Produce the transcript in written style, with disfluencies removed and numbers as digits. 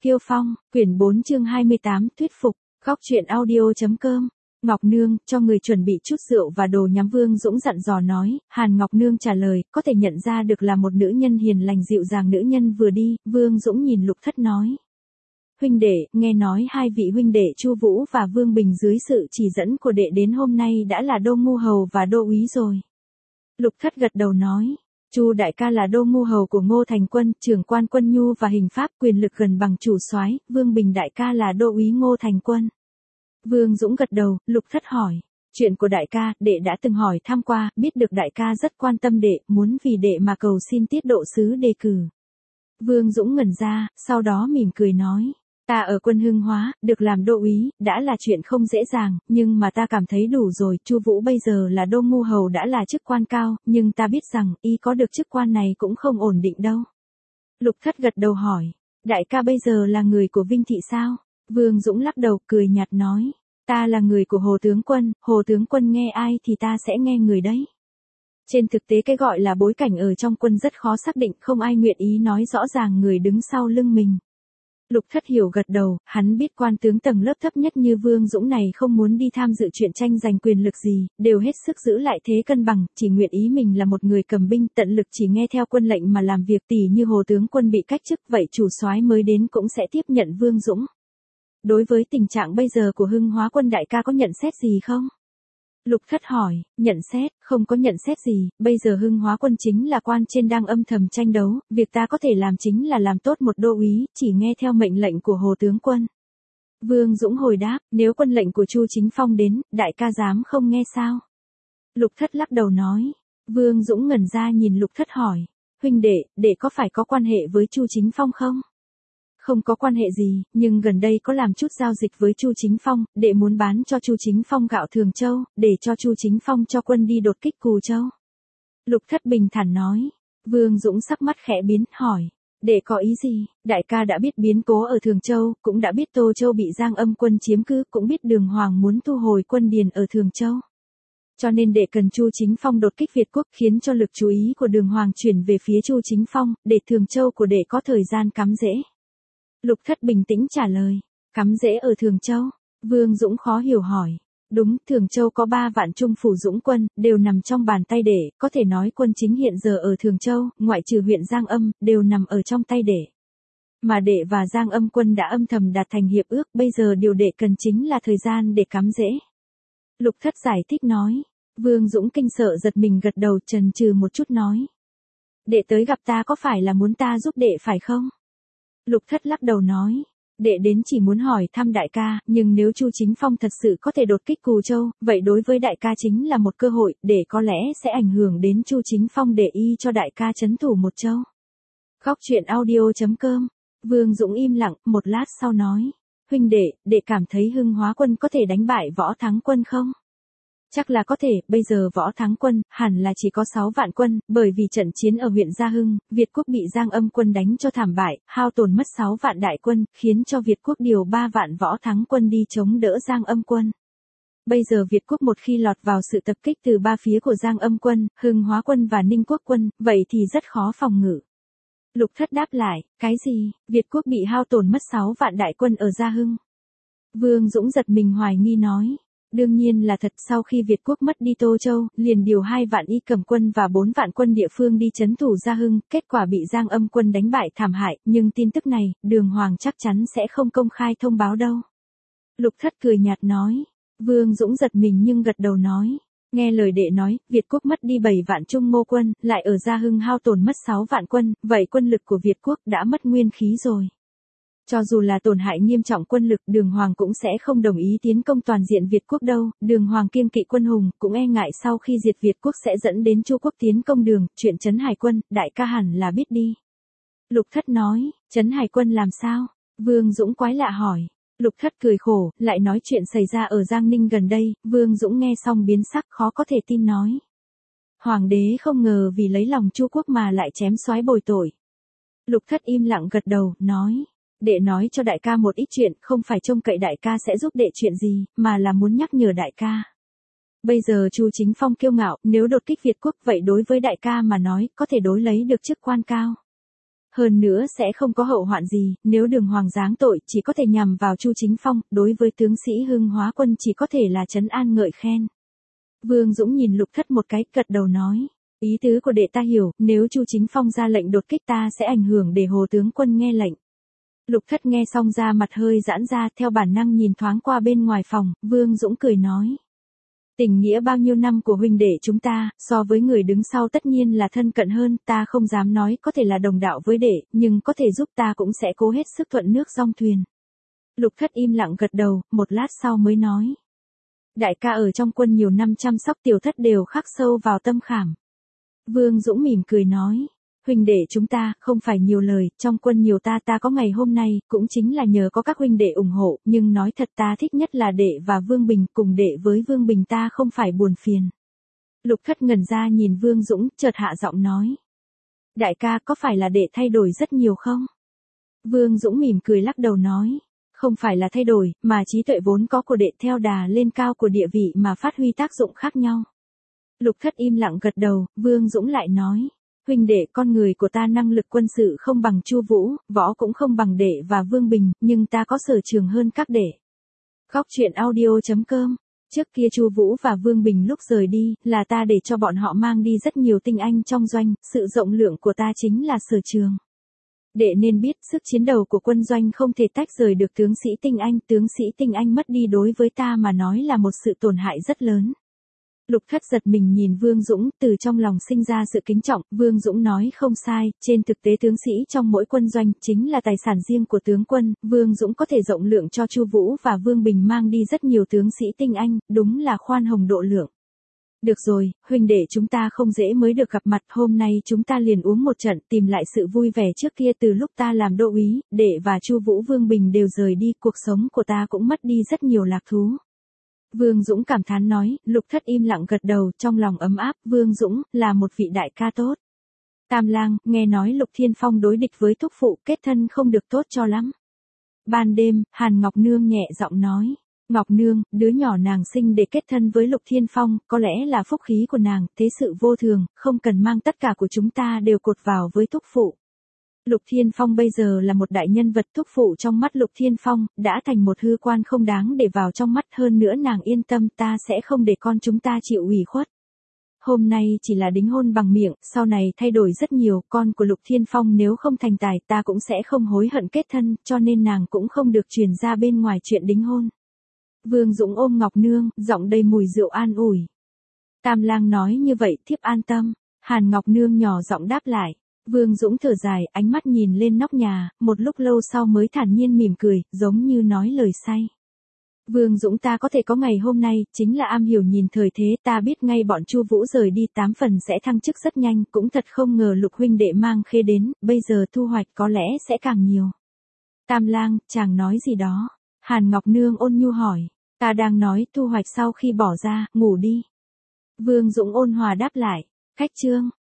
Kiêu Phong, quyển 4 chương 28, thuyết phục, góc truyện audio.com. Ngọc Nương, cho người chuẩn bị chút rượu và đồ nhắm Vương Dũng dặn dò nói. Hàn Ngọc Nương trả lời, có thể nhận ra được là một nữ nhân hiền lành dịu dàng. Nữ nhân vừa đi, Vương Dũng nhìn Lục Thất nói. Huynh đệ, nghe nói hai vị huynh đệ Chu Vũ và Vương Bình dưới sự chỉ dẫn của đệ đến hôm nay đã là đô ngu hầu và đô úy rồi. Lục Thất gật đầu nói. Chu đại ca là đô ngu hầu của Ngô Thành Quân, trưởng quan quân nhu và hình pháp, quyền lực gần bằng chủ soái. Vương Bình đại ca là đô úy Ngô Thành Quân. Vương Dũng gật đầu. Lục Thất hỏi, chuyện của đại ca, đệ đã từng hỏi thăm qua, biết được đại ca rất quan tâm đệ, muốn vì đệ mà cầu xin tiết độ sứ đề cử. Vương Dũng ngẩn ra, sau đó mỉm cười nói, ta ở quân Hưng Hóa, được làm đô úy, đã là chuyện không dễ dàng, nhưng mà ta cảm thấy đủ rồi. Chu Vũ bây giờ là đô ngu hầu đã là chức quan cao, nhưng ta biết rằng, y có được chức quan này cũng không ổn định đâu. Lục Thất gật đầu hỏi, đại ca bây giờ là người của Vinh Thị sao? Vương Dũng lắc đầu, cười nhạt nói, ta là người của Hồ tướng quân nghe ai thì ta sẽ nghe người đấy. Trên thực tế cái gọi là bối cảnh ở trong quân rất khó xác định, không ai nguyện ý nói rõ ràng người đứng sau lưng mình. Lục Thất hiểu gật đầu, hắn biết quan tướng tầng lớp thấp nhất như Vương Dũng này không muốn đi tham dự chuyện tranh giành quyền lực gì, đều hết sức giữ lại thế cân bằng, chỉ nguyện ý mình là một người cầm binh tận lực chỉ nghe theo quân lệnh mà làm việc. Tỉ như Hồ tướng quân bị cách chức, vậy chủ soái mới đến cũng sẽ tiếp nhận Vương Dũng. Đối với tình trạng bây giờ của Hưng Hóa quân đại ca có nhận xét gì không? Lục Thất hỏi, nhận xét, không có nhận xét gì, bây giờ Hưng Hóa quân chính là quan trên đang âm thầm tranh đấu, việc ta có thể làm chính là làm tốt một đô úy, chỉ nghe theo mệnh lệnh của Hồ tướng quân. Vương Dũng hồi đáp, nếu quân lệnh của Chu Chính Phong đến, đại ca dám không nghe sao? Lục Thất lắc đầu nói. Vương Dũng ngẩn ra nhìn Lục Thất hỏi, huynh đệ có phải có quan hệ với Chu Chính Phong không? Không có quan hệ gì, nhưng gần đây có làm chút giao dịch với Chu Chính Phong, đệ muốn bán cho Chu Chính Phong gạo Thường Châu, để cho Chu Chính Phong cho quân đi đột kích Cù Châu. Lục Thất bình thản nói. Vương Dũng sắc mắt khẽ biến, hỏi, đệ có ý gì? Đại ca đã biết biến cố ở Thường Châu, cũng đã biết Tô Châu bị Giang Âm quân chiếm cứ, cũng biết Đường Hoàng muốn thu hồi quân điền ở Thường Châu. Cho nên đệ cần Chu Chính Phong đột kích Việt quốc, khiến cho lực chú ý của Đường Hoàng chuyển về phía Chu Chính Phong, để Thường Châu của đệ có thời gian cắm rễ. Lục Thất bình tĩnh trả lời, cắm rễ ở Thường Châu. Vương Dũng khó hiểu hỏi, đúng, Thường Châu có 3 vạn trung phủ dũng quân, đều nằm trong bàn tay đệ, có thể nói quân chính hiện giờ ở Thường Châu, ngoại trừ huyện Giang Âm, đều nằm ở trong tay đệ. Mà đệ và Giang Âm quân đã âm thầm đạt thành hiệp ước, bây giờ điều đệ cần chính là thời gian để cắm rễ. Lục Thất giải thích nói. Vương Dũng kinh sợ giật mình gật đầu, chần chừ một chút nói, đệ tới gặp ta có phải là muốn ta giúp đệ phải không? Lục Thất lắc đầu nói, đệ đến chỉ muốn hỏi thăm đại ca, nhưng nếu Chu Chính Phong thật sự có thể đột kích Cù Châu, vậy đối với đại ca chính là một cơ hội, để có lẽ sẽ ảnh hưởng đến Chu Chính Phong để y cho đại ca trấn thủ một châu. Góc truyện audio.com. Vương Dũng im lặng, một lát sau nói, huynh đệ cảm thấy Hưng Hóa quân có thể đánh bại Võ Thắng quân không? Chắc là có thể, bây giờ Võ Thắng quân, hẳn là chỉ có 6 vạn quân, bởi vì trận chiến ở huyện Gia Hưng, Việt quốc bị Giang Âm quân đánh cho thảm bại, hao tổn mất 6 vạn đại quân, khiến cho Việt quốc điều 3 vạn Võ Thắng quân đi chống đỡ Giang Âm quân. Bây giờ Việt quốc một khi lọt vào sự tập kích từ 3 phía của Giang Âm quân, Hưng Hóa quân và Ninh Quốc quân, vậy thì rất khó phòng ngự. Lục Thất đáp lại, cái gì, Việt quốc bị hao tổn mất 6 vạn đại quân ở Gia Hưng? Vương Dũng giật mình hoài nghi nói. Đương nhiên là thật, sau khi Việt quốc mất đi Tô Châu, liền điều 2 vạn y cầm quân và 4 vạn quân địa phương đi trấn thủ Gia Hưng, kết quả bị Giang Âm quân đánh bại thảm hại, nhưng tin tức này, Đường Hoàng chắc chắn sẽ không công khai thông báo đâu. Lục Thất cười nhạt nói. Vương Dũng giật mình nhưng gật đầu nói, nghe lời đệ nói, Việt quốc mất đi 7 vạn trung mô quân, lại ở Gia Hưng hao tổn mất 6 vạn quân, vậy quân lực của Việt quốc đã mất nguyên khí rồi. Cho dù là tổn hại nghiêm trọng quân lực, Đường Hoàng cũng sẽ không đồng ý tiến công toàn diện Việt quốc đâu. Đường Hoàng kiêng kỵ quân hùng, cũng e ngại sau khi diệt Việt quốc sẽ dẫn đến Chu quốc tiến công Đường, chuyện trấn hải quân, đại ca hẳn là biết đi. Lục Thất nói, trấn hải quân làm sao? Vương Dũng quái lạ hỏi. Lục Thất cười khổ, lại nói chuyện xảy ra ở Giang Ninh gần đây. Vương Dũng nghe xong biến sắc, khó có thể tin nói. Hoàng đế không ngờ vì lấy lòng Chu quốc mà lại chém soái bồi tội. Lục Thất im lặng gật đầu, nói. Đệ nói cho đại ca một ít chuyện, không phải trông cậy đại ca sẽ giúp đệ chuyện gì, mà là muốn nhắc nhở đại ca. Bây giờ Chu Chính Phong kiêu ngạo, nếu đột kích Việt quốc vậy đối với đại ca mà nói, có thể đối lấy được chức quan cao. Hơn nữa sẽ không có hậu hoạn gì, nếu Đường Hoàng giáng tội chỉ có thể nhằm vào Chu Chính Phong, đối với tướng sĩ Hưng Hóa Quân chỉ có thể là trấn an ngợi khen. Vương Dũng nhìn Lục Thất một cái, gật đầu nói. Ý tứ của đệ ta hiểu, nếu Chu Chính Phong ra lệnh đột kích ta sẽ ảnh hưởng để Hồ tướng quân nghe lệnh. Lục Thất nghe xong ra mặt hơi giãn ra, theo bản năng nhìn thoáng qua bên ngoài phòng, Vương Dũng cười nói. Tình nghĩa bao nhiêu năm của huynh đệ chúng ta, so với người đứng sau tất nhiên là thân cận hơn, ta không dám nói có thể là đồng đạo với đệ, nhưng có thể giúp ta cũng sẽ cố hết sức thuận nước dong thuyền. Lục Thất im lặng gật đầu, một lát sau mới nói. Đại ca ở trong quân nhiều năm chăm sóc tiểu thất đều khắc sâu vào tâm khảm. Vương Dũng mỉm cười nói. Huynh đệ chúng ta, không phải nhiều lời, trong quân nhiều ta có ngày hôm nay, cũng chính là nhờ có các huynh đệ ủng hộ, nhưng nói thật ta thích nhất là đệ và Vương Bình, cùng đệ với Vương Bình ta không phải buồn phiền. Lục Thất ngẩn ra nhìn Vương Dũng, chợt hạ giọng nói. Đại ca có phải là đệ thay đổi rất nhiều không? Vương Dũng mỉm cười lắc đầu nói. Không phải là thay đổi, mà trí tuệ vốn có của đệ theo đà lên cao của địa vị mà phát huy tác dụng khác nhau. Lục Thất im lặng gật đầu, Vương Dũng lại nói. Huynh đệ con người của ta năng lực quân sự không bằng Chu Vũ, võ cũng không bằng đệ và Vương Bình, nhưng ta có sở trường hơn các đệ. Góc truyện audio.com. Trước kia Chu Vũ và Vương Bình lúc rời đi, là ta để cho bọn họ mang đi rất nhiều tinh anh trong doanh, sự rộng lượng của ta chính là sở trường. Đệ nên biết, sức chiến đầu của quân doanh không thể tách rời được tướng sĩ tinh anh mất đi đối với ta mà nói là một sự tổn hại rất lớn. Lục Thất giật mình nhìn Vương Dũng, từ trong lòng sinh ra sự kính trọng, Vương Dũng nói không sai, trên thực tế tướng sĩ trong mỗi quân doanh chính là tài sản riêng của tướng quân, Vương Dũng có thể rộng lượng cho Chu Vũ và Vương Bình mang đi rất nhiều tướng sĩ tinh anh, đúng là khoan hồng độ lượng. Được rồi, huynh đệ chúng ta không dễ mới được gặp mặt, hôm nay chúng ta liền uống một trận, tìm lại sự vui vẻ trước kia từ lúc ta làm đô úy, đệ và Chu Vũ Vương Bình đều rời đi, cuộc sống của ta cũng mất đi rất nhiều lạc thú. Vương Dũng cảm thán nói, Lục Thất im lặng gật đầu, trong lòng ấm áp, Vương Dũng, là một vị đại ca tốt. Tam lang, nghe nói Lục Thiên Phong đối địch với thúc phụ, kết thân không được tốt cho lắm. Ban đêm, Hàn Ngọc Nương nhẹ giọng nói, Ngọc Nương, đứa nhỏ nàng sinh để kết thân với Lục Thiên Phong, có lẽ là phúc khí của nàng, thế sự vô thường, không cần mang tất cả của chúng ta đều cột vào với thúc phụ. Lục Thiên Phong bây giờ là một đại nhân vật, thúc phụ trong mắt Lục Thiên Phong, đã thành một hư quan không đáng để vào trong mắt, hơn nữa nàng yên tâm ta sẽ không để con chúng ta chịu ủy khuất. Hôm nay chỉ là đính hôn bằng miệng, sau này thay đổi rất nhiều, con của Lục Thiên Phong nếu không thành tài ta cũng sẽ không hối hận kết thân, cho nên nàng cũng không được truyền ra bên ngoài chuyện đính hôn. Vương Dũng ôm Ngọc Nương, giọng đầy mùi rượu an ủi. Tam lang nói như vậy thiếp an tâm, Hàn Ngọc Nương nhỏ giọng đáp lại. Vương Dũng thở dài, ánh mắt nhìn lên nóc nhà, một lúc lâu sau mới thản nhiên mỉm cười, giống như nói lời say. Vương Dũng ta có thể có ngày hôm nay, chính là am hiểu nhìn thời thế, ta biết ngay bọn Chu Vũ rời đi 8 phần sẽ thăng chức rất nhanh, cũng thật không ngờ Lục huynh đệ mang khê đến, bây giờ thu hoạch có lẽ sẽ càng nhiều. Tam lang, chàng nói gì đó? Hàn Ngọc Nương ôn nhu hỏi, ta đang nói thu hoạch sau khi bỏ ra, ngủ đi. Vương Dũng ôn hòa đáp lại, khách trương.